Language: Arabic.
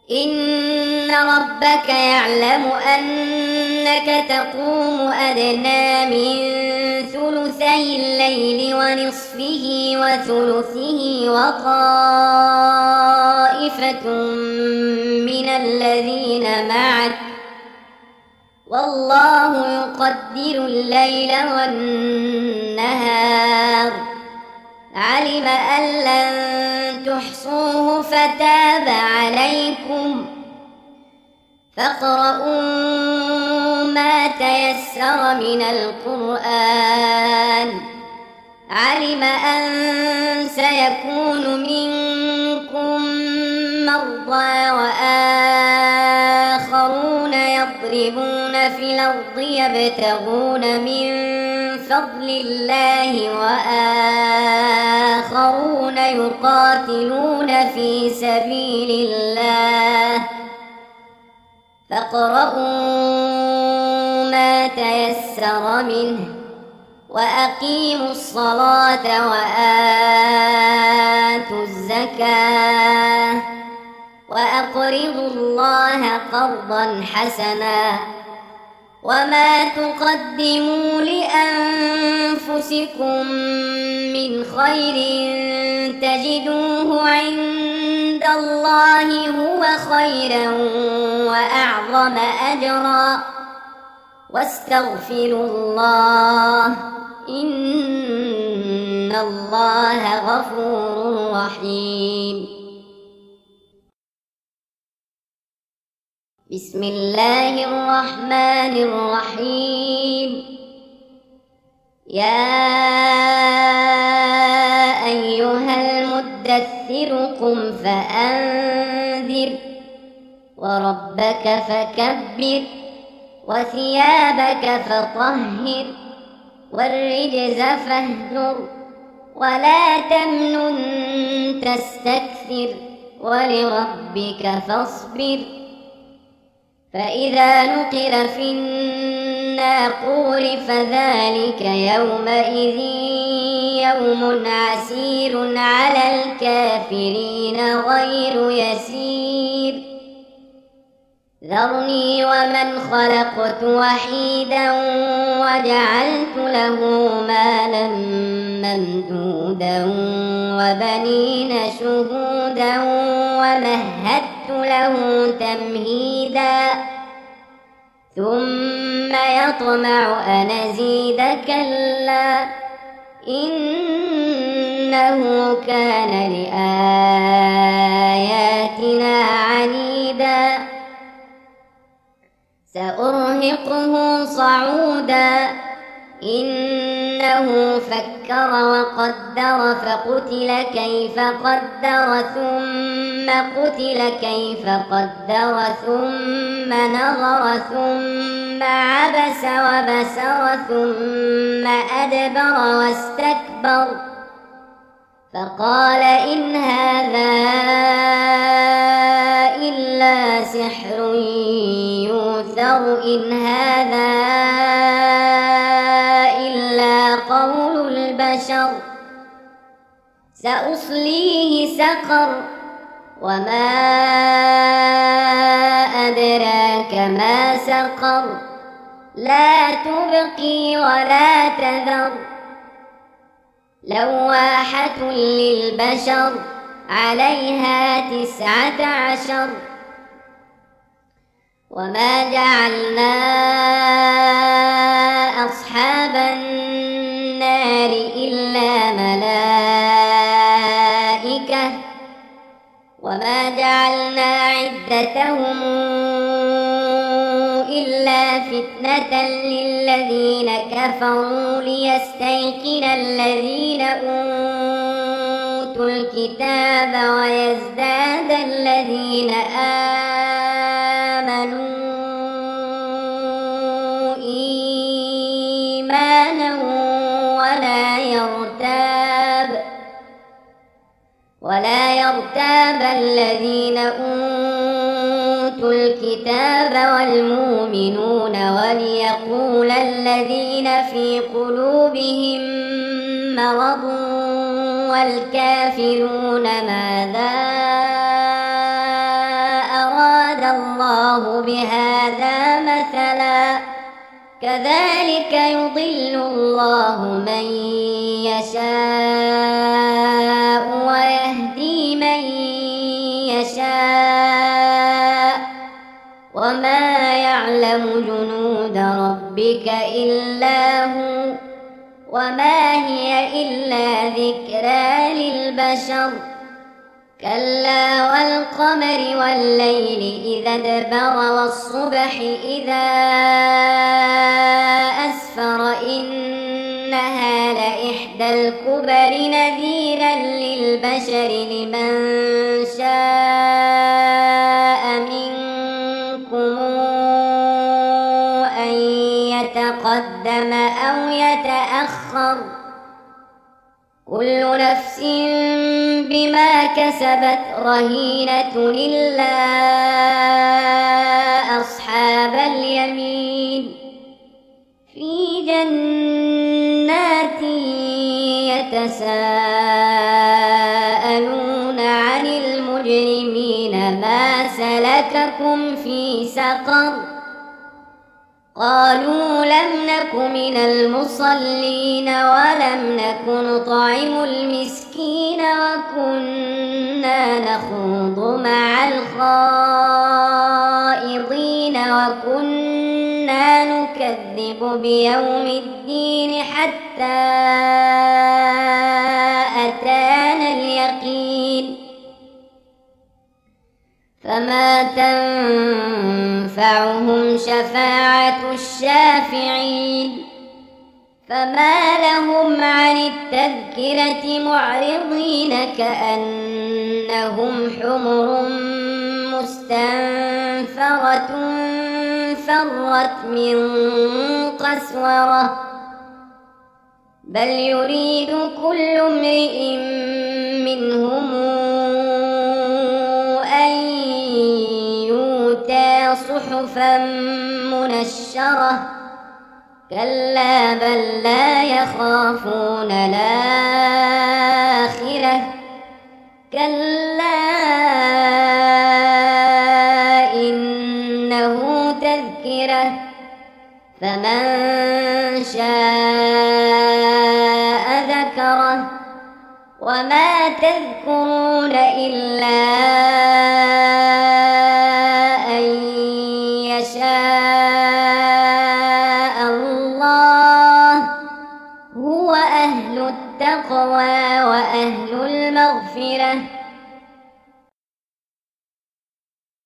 إن ربك يعلم أنك تقوم أدنى من ثلثي الليل ونصفه وثلثه وطائفة من الذين معك، والله يقدر الليل والنهار، علم أن لن تحصوه فتاب عليكم، فاقرؤوا ما تيسر من القرآن، علم أن سيكون منكم مرضى وآخرون يضربون في الأرض يبتغون من فضل الله، وآخرون يقاتلون في سبيل الله، فاقرؤوا ما تيسر منه، وأقيموا الصلاة وآتوا الزكاة، وأقرضوا الله قرضا حسنا، وما تقدموا لأنفسكم من خير تجدوه عند الله هو خيرا وأعظم أجرا، واستغفروا الله إن الله غفور رحيم. بسم الله الرحمن الرحيم. يا أيها المدثر قم فأنذر، وربك فكبر، وثيابك فطهر، والرجز فاهجر، ولا تمنن تستكثر، ولربك فاصبر. فإذا نقر في الناقور فذلك يومئذ يوم عسير على الكافرين غير يسير. ذرني ومن خلقت وحيدا وجعلت له مالا ممدودا وبنين شهودا ومهدت له تمهيدا، ثم يطمع أن أزيد كلا إنه كان لآياتنا عنيدا. سأرهقه صعودا إنه فكر وقدر فقتل كيف قدر ثم قتل كيف قدر ثم نظر ثم عبس وبسر ثم أدبر واستكبر فقال إن هذا إلا سحر يؤثر إن هذا إلا قول البشر. سأصليه سقر وما أدراك ما سقر لا تبقي ولا تذر لواحة للبشر عليها 19. وما جعلنا أصحاب النار إلا ملائكة وما جعلنا عدتهم إلا فتنة للذين كفروا ليستيقن الذين أوتوا الكتاب ويزداد الذين آمنوا إيمانا ولا يرتاب الذين أوتوا الكتاب والمؤمنون وليقول الذين في قلوبهم مرض والكافرون ماذا أراد الله بهذا مثلا كذلك يضل الله من يشاء ويهدي من يشاء وما يعلم جنود ربك إلا هو وما هي إلا ذكرى للبشر كلا والقمر والليل إذا ادبر والصبح إذا أسفر إنها لإحدى الكبر نذيرا للبشر لمن شاء منكم أن يتقدم أو يتأخر كل نفس بما كسبت رهينة إلا أصحاب اليمين في جنات يتساءلون عن المجرمين ما سلككم في سقر قالوا لم نك من المصلين ولم نك نطعم المسكين وكنا نخوض مع الخائضين وكنا نكذب بيوم الدين حتى أتانا اليقين فما تنفعهم شفاعة الشافعين فما لهم عن التذكرة معرضين كأنهم حمر مستنفرة فرت من قسورة بل يريد كل امرئ منهم أن يؤتى صحفا منشرة كلا بل لا يخافون الآخرة كلا إنه تذكرة فمن شاء ذكره وما تذكرون إلا